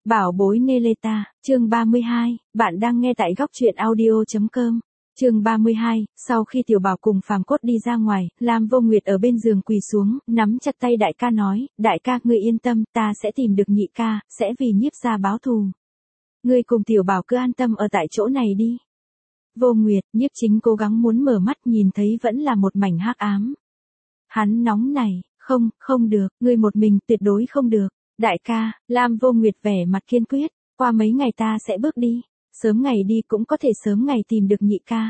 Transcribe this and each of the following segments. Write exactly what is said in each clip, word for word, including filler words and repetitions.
Bảo bối Neleta, chương ba mươi hai, bạn đang nghe tại góc truyện audio chấm com. Chương ba mươi hai, sau khi Tiểu Bảo cùng Phàm Cốt đi ra ngoài, Lam Vô Nguyệt ở bên giường quỳ xuống, nắm chặt tay đại ca nói, đại ca ngươi yên tâm, ta sẽ tìm được nhị ca, sẽ vì Nhiếp gia báo thù. Ngươi cùng Tiểu Bảo cứ an tâm ở tại chỗ này đi. Vô Nguyệt, Nhiếp Chính cố gắng muốn mở mắt nhìn thấy vẫn là một mảnh hắc ám. Hắn nóng này, không, không được, ngươi một mình tuyệt đối không được. Đại ca, Lam Vô Nguyệt vẻ mặt kiên quyết, qua mấy ngày ta sẽ bước đi, sớm ngày đi cũng có thể sớm ngày tìm được nhị ca.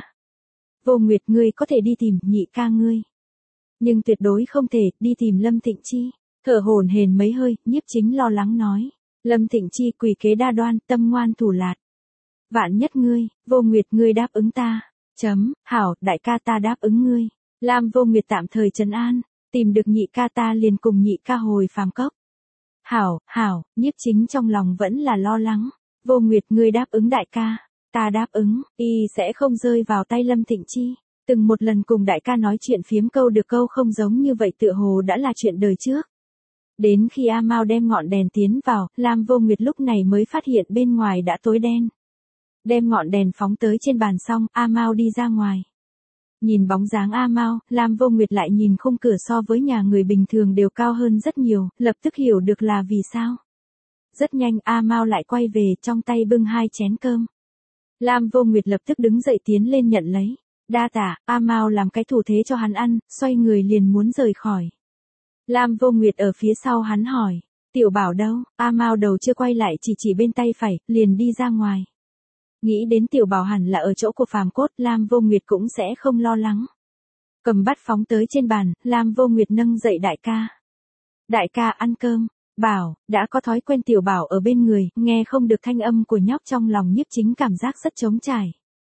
Vô Nguyệt ngươi có thể đi tìm nhị ca ngươi, nhưng tuyệt đối không thể đi tìm Lâm Thịnh Chi. Thở hổn hển mấy hơi, Nhiếp Chính lo lắng nói, Lâm Thịnh Chi quỷ kế đa đoan, tâm ngoan thủ lạt. Vạn nhất ngươi, Vô Nguyệt ngươi đáp ứng ta. Chấm, hảo, đại ca ta đáp ứng ngươi. Lam Vô Nguyệt tạm thời trấn an, tìm được nhị ca ta liền cùng nhị ca hồi phàm cốc. Hảo, hảo, Nhiếp Chính trong lòng vẫn là lo lắng. Vô Nguyệt ngươi đáp ứng đại ca, ta đáp ứng, y sẽ không rơi vào tay Lâm Thịnh Chi. Từng một lần cùng đại ca nói chuyện phiếm câu được câu không giống như vậy tựa hồ đã là chuyện đời trước. Đến khi A Mao đem ngọn đèn tiến vào, Lam Vô Nguyệt lúc này mới phát hiện bên ngoài đã tối đen. Đem ngọn đèn phóng tới trên bàn xong, A Mao đi ra ngoài. Nhìn bóng dáng A Mao, Lam Vô Nguyệt lại nhìn khung cửa so với nhà người bình thường đều cao hơn rất nhiều, lập tức hiểu được là vì sao. Rất nhanh A Mao lại quay về, trong tay bưng hai chén cơm. Lam Vô Nguyệt lập tức đứng dậy tiến lên nhận lấy. Đa tạ, A Mao làm cái thủ thế cho hắn ăn, xoay người liền muốn rời khỏi. Lam Vô Nguyệt ở phía sau hắn hỏi, Tiểu Bảo đâu? A Mao đầu chưa quay lại chỉ chỉ bên tay phải, liền đi ra ngoài. Nghĩ đến Tiểu Bảo hẳn là ở chỗ của Phàm Cốt, Lam Vô Nguyệt cũng sẽ không lo lắng. Cầm bát phóng tới trên bàn, Lam Vô Nguyệt nâng dậy đại ca. Đại ca ăn cơm. Bảo, đã có thói quen Tiểu Bảo ở bên người, nghe không được thanh âm của nhóc trong lòng Nhiếp Chính cảm giác rất trống trải.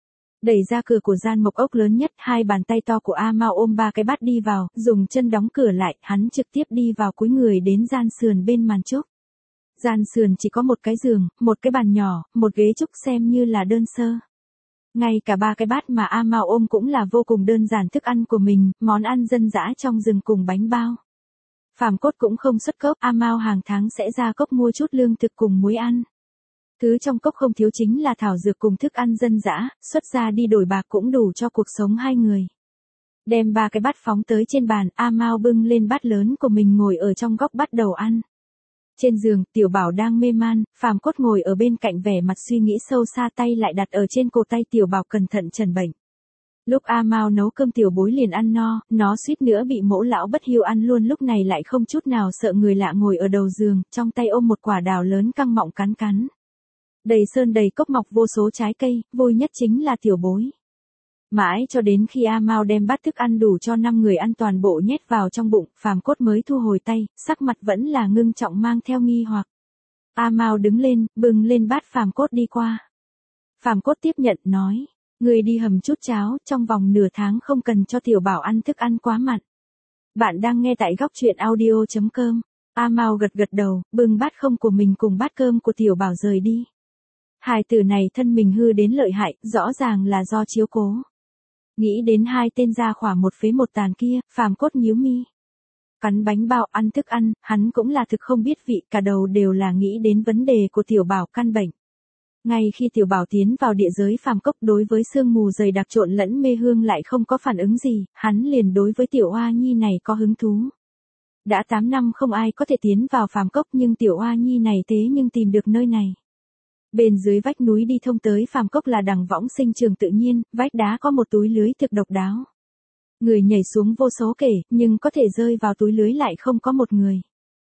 Đẩy ra cửa của gian mộc ốc lớn nhất, hai bàn tay to của A Mao ôm ba cái bát đi vào, dùng chân đóng cửa lại, hắn trực tiếp đi vào cúi người đến gian sườn bên màn trúc. Gian sườn chỉ có một cái giường, một cái bàn nhỏ, một ghế trúc xem như là đơn sơ. Ngay cả ba cái bát mà A Mao ôm cũng là vô cùng đơn giản thức ăn của mình, món ăn dân dã trong rừng cùng bánh bao. Phàm Cốt cũng không xuất cốc, A Mao hàng tháng sẽ ra cốc mua chút lương thực cùng muối ăn. Thứ trong cốc không thiếu chính là thảo dược cùng thức ăn dân dã, xuất ra đi đổi bạc cũng đủ cho cuộc sống hai người. Đem ba cái bát phóng tới trên bàn, A Mao bưng lên bát lớn của mình ngồi ở trong góc bắt đầu ăn. Trên giường, Tiểu Bảo đang mê man, Phàm Cốt ngồi ở bên cạnh vẻ mặt suy nghĩ sâu xa, tay lại đặt ở trên cổ tay Tiểu Bảo cẩn thận trần bệnh. Lúc A Mao nấu cơm tiểu bối liền ăn no, nó suýt nữa bị Mỗ lão bất hiếu ăn luôn, lúc này lại không chút nào sợ người lạ ngồi ở đầu giường, trong tay ôm một quả đào lớn căng mọng cắn cắn. Đầy sơn đầy cốc mọc vô số trái cây, vui nhất chính là tiểu bối. Mãi cho đến khi A Mao đem bát thức ăn đủ cho năm người ăn toàn bộ nhét vào trong bụng, Phàm Cốt mới thu hồi tay, sắc mặt vẫn là ngưng trọng mang theo nghi hoặc. A Mao đứng lên, bưng lên bát Phàm Cốt đi qua. Phàm Cốt tiếp nhận nói, người đi hầm chút cháo, trong vòng nửa tháng không cần cho Tiểu Bảo ăn thức ăn quá mặn. Bạn đang nghe tại góc truyện audio chấm com. A Mao gật gật đầu, bưng bát không của mình cùng bát cơm của Tiểu Bảo rời đi. Hài tử này thân mình hư đến lợi hại, rõ ràng là do chiếu cố. Nghĩ đến hai tên gia khỏa một phế một tàn kia, Phàm Cốt nhíu mi. Cắn bánh bao ăn thức ăn, hắn cũng là thực không biết vị, cả đầu đều là nghĩ đến vấn đề của Tiểu Bảo căn bệnh. Ngay khi Tiểu Bảo tiến vào địa giới phàm cốc, đối với sương mù dày đặc trộn lẫn mê hương lại không có phản ứng gì, hắn liền đối với Tiểu Oa Nhi này có hứng thú. Đã tám năm không ai có thể tiến vào phàm cốc, nhưng Tiểu Oa Nhi này thế nhưng tìm được nơi này. Bên dưới vách núi đi thông tới phàm cốc là đằng võng sinh trường tự nhiên, vách đá có một túi lưới thực độc đáo. Người nhảy xuống vô số kể, nhưng có thể rơi vào túi lưới lại không có một người.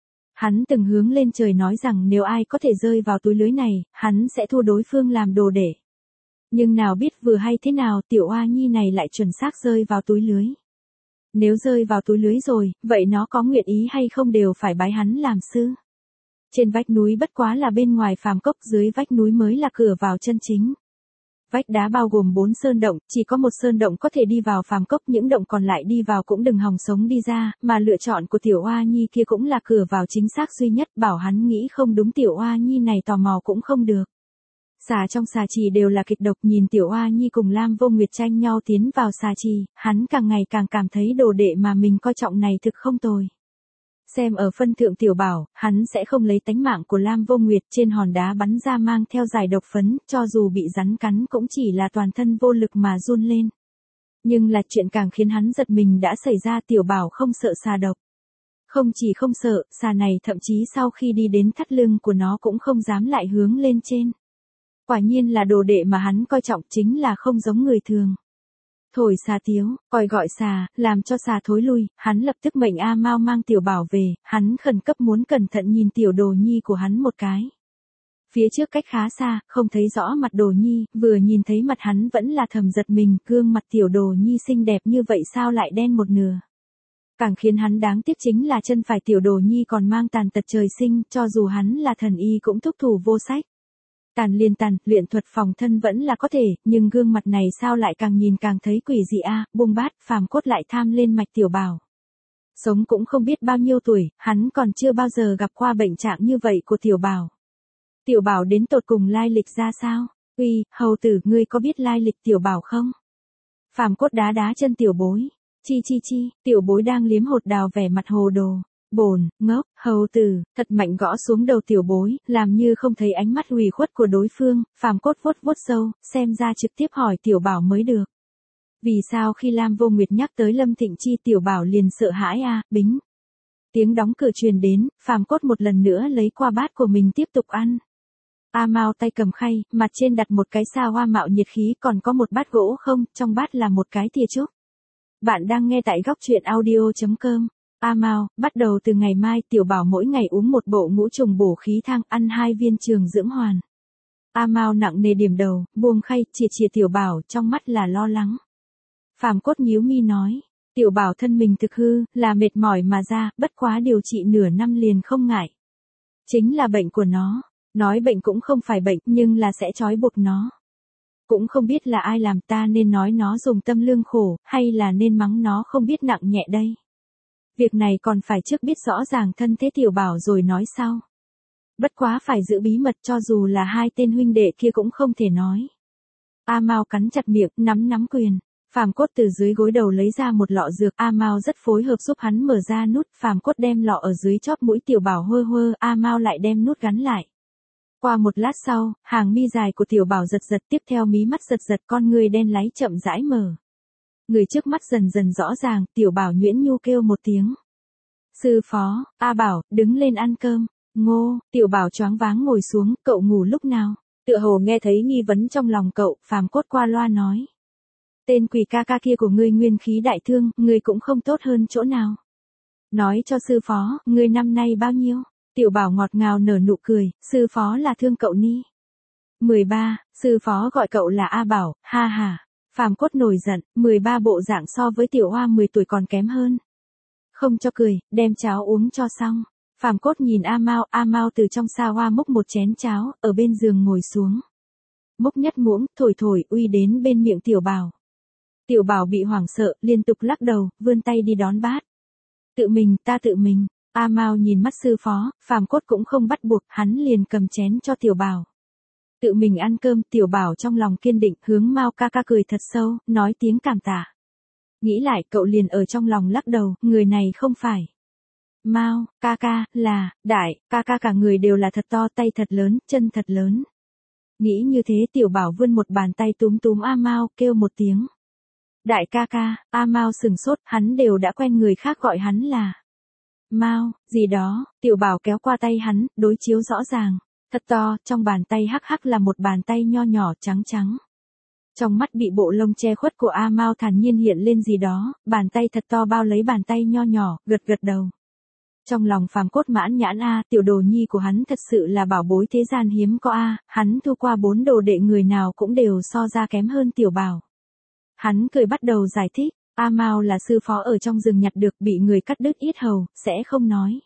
Hắn từng hướng lên trời nói rằng nếu ai có thể rơi vào túi lưới này, hắn sẽ thu đối phương làm đồ để. Nhưng nào biết vừa hay thế nào, Tiểu Oa Nhi này lại chuẩn xác rơi vào túi lưới. Nếu rơi vào túi lưới rồi, vậy nó có nguyện ý hay không đều phải bái hắn làm sư. Trên vách núi bất quá là bên ngoài phàm cốc, dưới vách núi mới là cửa vào chân chính. Vách đá bao gồm bốn sơn động, chỉ có một sơn động có thể đi vào phàm cốc, những động còn lại đi vào cũng đừng hòng sống đi ra, mà lựa chọn của Tiểu Oa Nhi kia cũng là cửa vào chính xác duy nhất, bảo hắn nghĩ không đúng Tiểu Oa Nhi này tò mò cũng không được. Xà trong xà trì đều là kịch độc, nhìn Tiểu Oa Nhi cùng Lam Vô Nguyệt tranh nhau tiến vào xà trì, hắn càng ngày càng cảm thấy đồ đệ mà mình coi trọng này thực không tồi. Xem ở phân thượng tiểu bảo, hắn sẽ không lấy tánh mạng của Lam Vô Nguyệt, trên hòn đá bắn ra mang theo giải độc phấn, cho dù bị rắn cắn cũng chỉ là toàn thân vô lực mà run lên. Nhưng là chuyện càng khiến hắn giật mình đã xảy ra, tiểu bảo không sợ xà độc. Không chỉ không sợ, xà này thậm chí sau khi đi đến thắt lưng của nó cũng không dám lại hướng lên trên. Quả nhiên là đồ đệ mà hắn coi trọng, chính là không giống người thường. Thổi xà tiếu, còi gọi xà, làm cho xà thối lui, hắn lập tức mệnh A Mao mang tiểu bảo về, hắn khẩn cấp muốn cẩn thận nhìn tiểu đồ nhi của hắn một cái. Phía trước cách khá xa, không thấy rõ mặt đồ nhi, vừa nhìn thấy mặt hắn vẫn là thầm giật mình, gương mặt tiểu đồ nhi xinh đẹp như vậy sao lại đen một nửa. Càng khiến hắn đáng tiếc chính là chân phải tiểu đồ nhi còn mang tàn tật trời sinh, cho dù hắn là thần y cũng thúc thủ vô sách. Tàn liên tàn, luyện thuật phòng thân vẫn là có thể, nhưng gương mặt này sao lại càng nhìn càng thấy quỷ dị a, à, buông bát, phàm cốt lại tham lên mạch tiểu bảo. Sống cũng không biết bao nhiêu tuổi, hắn còn chưa bao giờ gặp qua bệnh trạng như vậy của tiểu bảo. Tiểu bảo đến tột cùng lai lịch ra sao? Uy, hầu tử, ngươi có biết lai lịch tiểu bảo không? Phàm cốt đá đá chân tiểu bối. Chi chi chi, tiểu bối đang liếm hột đào vẻ mặt hồ đồ. Bồn, ngốc, hầu tử, thật mạnh gõ xuống đầu tiểu bối, làm như không thấy ánh mắt ủy khuất của đối phương, phàm cốt vuốt vuốt sâu, xem ra trực tiếp hỏi tiểu bảo mới được. Vì sao khi Lam Vô Nguyệt nhắc tới Lâm Thịnh Chi tiểu bảo liền sợ hãi a, à, bính. Tiếng đóng cửa truyền đến, phàm cốt một lần nữa lấy qua bát của mình tiếp tục ăn. A Mao tay cầm khay, mặt trên đặt một cái xa hoa mạo nhiệt khí, còn có một bát gỗ không, trong bát là một cái thìa trúc. Bạn đang nghe tại góc truyện audio chấm com. A Mao, bắt đầu từ ngày mai tiểu bảo mỗi ngày uống một bộ ngũ trùng bổ khí thang, ăn hai viên trường dưỡng hoàn. A Mao nặng nề điểm đầu, buông khay, chìa chìa tiểu bảo, trong mắt là lo lắng. Phàm cốt nhíu mi nói, tiểu bảo thân mình thực hư, là mệt mỏi mà ra, bất quá điều trị nửa năm liền không ngại. Chính là bệnh của nó, nói bệnh cũng không phải bệnh, nhưng là sẽ trói buộc nó. Cũng không biết là ai làm, ta nên nói nó dùng tâm lương khổ, hay là nên mắng nó không biết nặng nhẹ đây. Việc này còn phải trước biết rõ ràng thân thế tiểu bảo rồi nói sau. Bất quá phải giữ bí mật, cho dù là hai tên huynh đệ kia cũng không thể nói. A Mao cắn chặt miệng, nắm nắm quyền. Phàm cốt từ dưới gối đầu lấy ra một lọ dược, A Mao rất phối hợp giúp hắn mở ra nút, phàm cốt đem lọ ở dưới chóp mũi tiểu bảo hơ hơ, A Mao lại đem nút gắn lại. Qua một lát sau, hàng mi dài của tiểu bảo giật giật, tiếp theo mí mắt giật giật, con người đen láy chậm rãi mở. Người trước mắt dần dần rõ ràng, tiểu bảo nhuyễn nhu kêu một tiếng. Sư phó, A Bảo, đứng lên ăn cơm. Ngô, tiểu bảo choáng váng ngồi xuống, cậu ngủ lúc nào? Tựa hồ nghe thấy nghi vấn trong lòng cậu, phàm cốt qua loa nói. Tên quỷ ca ca kia của ngươi nguyên khí đại thương, ngươi cũng không tốt hơn chỗ nào. Nói cho sư phó, ngươi năm nay bao nhiêu? Tiểu bảo ngọt ngào nở nụ cười, sư phó là thương cậu ni. mười ba, sư phó gọi cậu là A Bảo, ha ha. Phàm cốt nổi giận, mười ba bộ dạng so với tiểu hoa mười tuổi còn kém hơn. Không cho cười, đem cháo uống cho xong. Phàm cốt nhìn A Mao, A Mao từ trong xa hoa múc một chén cháo, ở bên giường ngồi xuống. Múc nhất muỗng, thổi thổi, uy đến bên miệng tiểu bảo. Tiểu bảo bị hoảng sợ, liên tục lắc đầu, vươn tay đi đón bát. Tự mình, ta tự mình. A Mao nhìn mắt sư phó, phàm cốt cũng không bắt buộc, hắn liền cầm chén cho tiểu bảo. Tự mình ăn cơm, tiểu bảo trong lòng kiên định, hướng Mao ca ca cười thật sâu, nói tiếng cảm tạ. Nghĩ lại, cậu liền ở trong lòng lắc đầu, người này không phải. Mao, ca ca, là, đại, ca ca cả người đều là thật to, tay thật lớn, chân thật lớn. Nghĩ như thế tiểu bảo vươn một bàn tay túm túm A Mao, kêu một tiếng. Đại ca ca, A Mao sừng sốt, hắn đều đã quen người khác gọi hắn là. Mao, gì đó, tiểu bảo kéo qua tay hắn, đối chiếu rõ ràng. Thật to, trong bàn tay hắc hắc là một bàn tay nho nhỏ trắng trắng. Trong mắt bị bộ lông che khuất của A Mao thản nhiên hiện lên gì đó, bàn tay thật to bao lấy bàn tay nho nhỏ, gật gật đầu. Trong lòng phàm cốt mãn nhãn A, tiểu đồ nhi của hắn thật sự là bảo bối thế gian hiếm có A, hắn thu qua bốn đồ đệ người nào cũng đều so ra kém hơn tiểu bảo. Hắn cười bắt đầu giải thích, A Mao là sư phó ở trong rừng nhặt được, bị người cắt đứt yết hầu, sẽ không nói.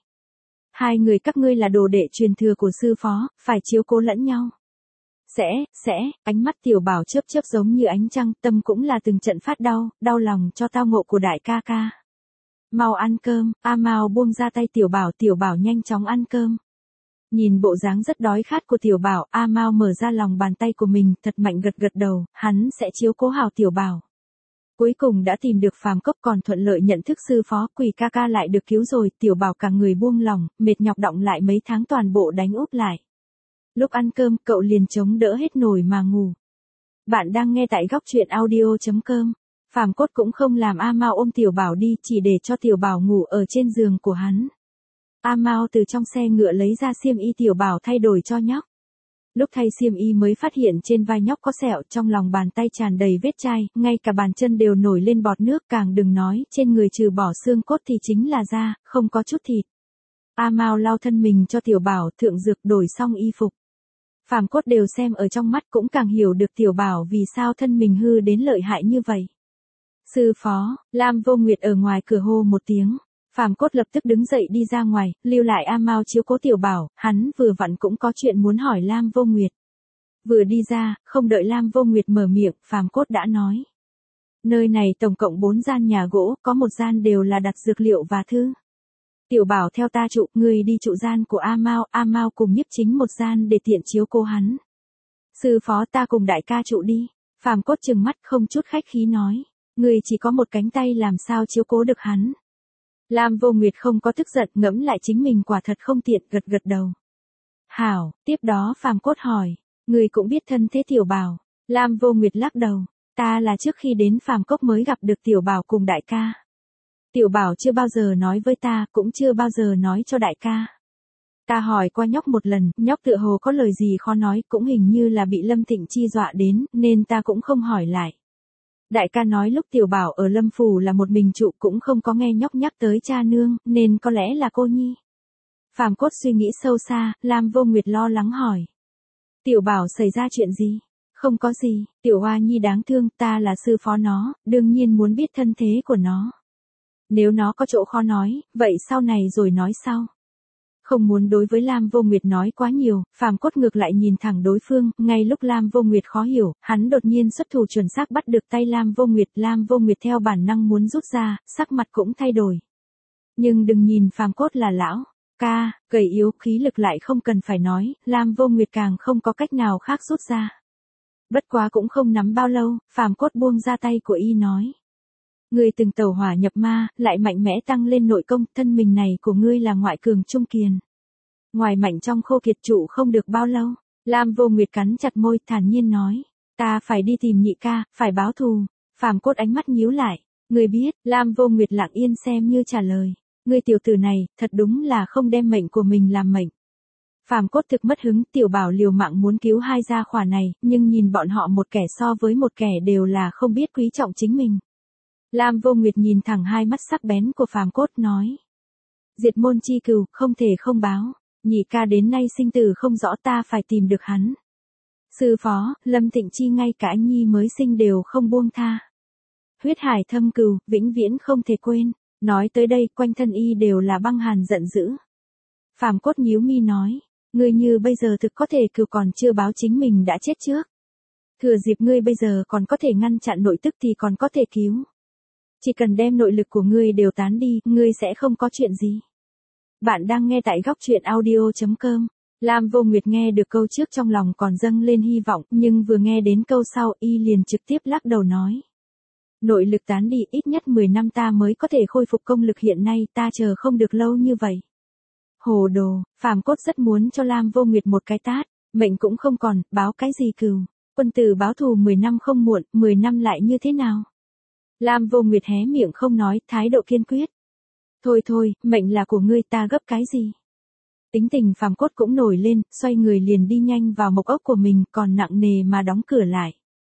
Hai người các ngươi là đồ đệ truyền thừa của sư phó, phải chiếu cố lẫn nhau. Sẽ, sẽ, ánh mắt tiểu bảo chớp chớp giống như ánh trăng, tâm cũng là từng trận phát đau, đau lòng cho tao ngộ của đại ca ca. Mau ăn cơm, A Mao buông ra tay tiểu bảo, tiểu bảo nhanh chóng ăn cơm. Nhìn bộ dáng rất đói khát của tiểu bảo, A Mao mở ra lòng bàn tay của mình, thật mạnh gật gật đầu, hắn sẽ chiếu cố hảo tiểu bảo. Cuối cùng đã tìm được Phàm Cốc, còn thuận lợi nhận thức sư phó. Quỳ ca ca lại được cứu rồi, Tiểu Bảo cả người buông lỏng, mệt nhọc đọng lại mấy tháng toàn bộ đánh úp lại. Lúc ăn cơm, cậu liền chống đỡ hết nổi mà ngủ. Bạn đang nghe tại góc truyện audio chấm com. Phàm Cốt cũng không làm A Mao ôm Tiểu Bảo đi, chỉ để cho Tiểu Bảo ngủ ở trên giường của hắn. A Mao từ trong xe ngựa lấy ra xiêm y Tiểu Bảo thay đổi cho nhóc. Lúc thay xiêm y mới phát hiện trên vai nhóc có sẹo, trong lòng bàn tay tràn đầy vết chai, ngay cả bàn chân đều nổi lên bọt nước, càng đừng nói, trên người trừ bỏ xương cốt thì chính là da, không có chút thịt. A Mao lau thân mình cho Tiểu Bảo, thượng dược đổi xong y phục. Phàm Cốt đều xem ở trong mắt, cũng càng hiểu được Tiểu Bảo vì sao thân mình hư đến lợi hại như vậy. Sư phó, Lam Vô Nguyệt ở ngoài cửa hô một tiếng. Phàm Cốt lập tức đứng dậy đi ra ngoài, lưu lại A Mao chiếu cố Tiểu Bảo, hắn vừa vặn cũng có chuyện muốn hỏi Lam Vô Nguyệt. Vừa đi ra, không đợi Lam Vô Nguyệt mở miệng, Phàm Cốt đã nói. Nơi này tổng cộng bốn gian nhà gỗ, có một gian đều là đặt dược liệu và thư. Tiểu Bảo theo ta trụ, người đi trụ gian của A Mao, A Mao cùng Nhiếp Chính một gian để tiện chiếu cố hắn. Sư phó, ta cùng đại ca trụ đi. Phàm Cốt trừng mắt không chút khách khí nói. Người chỉ có một cánh tay làm sao chiếu cố được hắn. Lam Vô Nguyệt không có tức giận, ngẫm lại chính mình quả thật không tiện, gật gật đầu. Hảo, tiếp đó Phàm Cốt hỏi, người cũng biết thân thế Tiểu Bảo. Lam Vô Nguyệt lắc đầu, ta là trước khi đến Phàm Cốc mới gặp được Tiểu Bảo cùng đại ca. Tiểu Bảo chưa bao giờ nói với ta, cũng chưa bao giờ nói cho đại ca. Ta hỏi qua nhóc một lần, nhóc tựa hồ có lời gì khó nói, cũng hình như là bị Lâm Thịnh Chi dọa đến, nên ta cũng không hỏi lại. Đại ca nói lúc Tiểu Bảo ở Lâm Phủ là một mình trụ, cũng không có nghe nhóc nhắc tới cha nương, nên có lẽ là cô nhi. Phàm Cốt suy nghĩ sâu xa, Lam Vô Nguyệt lo lắng hỏi. Tiểu Bảo xảy ra chuyện gì? Không có gì, Tiểu Hoa Nhi đáng thương, ta là sư phó nó, đương nhiên muốn biết thân thế của nó. Nếu nó có chỗ khó nói, vậy sau này rồi nói sau. Không muốn đối với Lam Vô Nguyệt nói quá nhiều, Phàm Cốt ngược lại nhìn thẳng đối phương, ngay lúc Lam Vô Nguyệt khó hiểu, hắn đột nhiên xuất thủ chuẩn xác bắt được tay Lam Vô Nguyệt, Lam Vô Nguyệt theo bản năng muốn rút ra, sắc mặt cũng thay đổi. Nhưng đừng nhìn Phàm Cốt là lão ca, gầy yếu, khí lực lại không cần phải nói, Lam Vô Nguyệt càng không có cách nào khác rút ra. Bất quá cũng không nắm bao lâu, Phàm Cốt buông ra tay của y nói. Ngươi từng tẩu hỏa nhập ma, lại mạnh mẽ tăng lên nội công, thân mình này của ngươi là ngoại cường trung kiền. Ngoài mạnh trong khô kiệt trụ không được bao lâu, Lam Vô Nguyệt cắn chặt môi, thản nhiên nói, ta phải đi tìm nhị ca, phải báo thù. Phàm Cốt ánh mắt nhíu lại, ngươi biết, Lam Vô Nguyệt lặng yên xem như trả lời, ngươi tiểu tử này, thật đúng là không đem mệnh của mình làm mệnh. Phàm Cốt thực mất hứng, Tiểu Bảo liều mạng muốn cứu hai gia khỏa này, nhưng nhìn bọn họ một kẻ so với một kẻ đều là không biết quý trọng chính mình. Lam Vô Nguyệt nhìn thẳng hai mắt sắc bén của Phàm Cốt nói. Diệt môn chi cừu, không thể không báo. Nhị ca đến nay sinh tử không rõ, ta phải tìm được hắn. Sư phó, Lâm Thịnh Chi ngay cả anh nhi mới sinh đều không buông tha. Huyết hải thâm cừu, vĩnh viễn không thể quên. Nói tới đây, quanh thân y đều là băng hàn giận dữ. Phàm Cốt nhíu mi nói. Ngươi như bây giờ thực có thể cừu còn chưa báo chính mình đã chết trước. Thừa dịp ngươi bây giờ còn có thể ngăn chặn nội tức thì còn có thể cứu. Chỉ cần đem nội lực của ngươi đều tán đi, ngươi sẽ không có chuyện gì. Bạn đang nghe tại góc truyện audio chấm com. Lam Vô Nguyệt nghe được câu trước trong lòng còn dâng lên hy vọng, nhưng vừa nghe đến câu sau y liền trực tiếp lắc đầu nói. Nội lực tán đi, ít nhất mười năm ta mới có thể khôi phục công lực hiện nay, ta chờ không được lâu như vậy. Hồ đồ, Phàm Cốt rất muốn cho Lam Vô Nguyệt một cái tát, mệnh cũng không còn, báo cái gì cừu, quân tử báo thù mười năm không muộn, mười năm lại như thế nào? Lam Vô Nguyệt hé miệng không nói, thái độ kiên quyết. Thôi thôi, mệnh là của ngươi, ta gấp cái gì? Tính tình Phàm Cốt cũng nổi lên, xoay người liền đi nhanh vào mộc ốc của mình, còn nặng nề mà đóng cửa lại.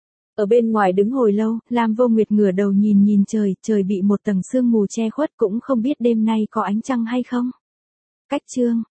Ở bên ngoài đứng hồi lâu, Lam Vô Nguyệt ngửa đầu nhìn nhìn trời, trời bị một tầng sương mù che khuất, cũng không biết đêm nay có ánh trăng hay không. Cách chương